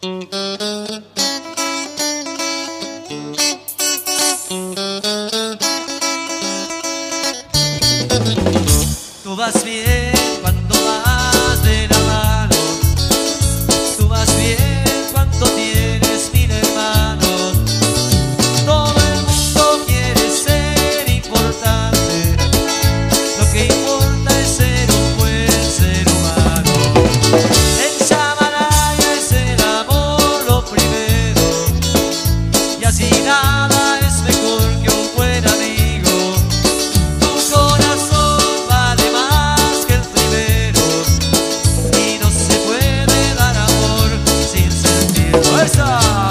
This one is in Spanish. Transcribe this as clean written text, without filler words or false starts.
Tú vas bien cuando vas de la mano, tú vas bien cuando tienes 1000 hermanos. Todo el mundo quiere ser importante, lo que importa es ser un buen ser humano. En Chamalaya es el amor lo primero, y así nada es mejor que un buen amigo. Tu corazón vale más que el primero, y no se puede dar amor sin sentir fuerza.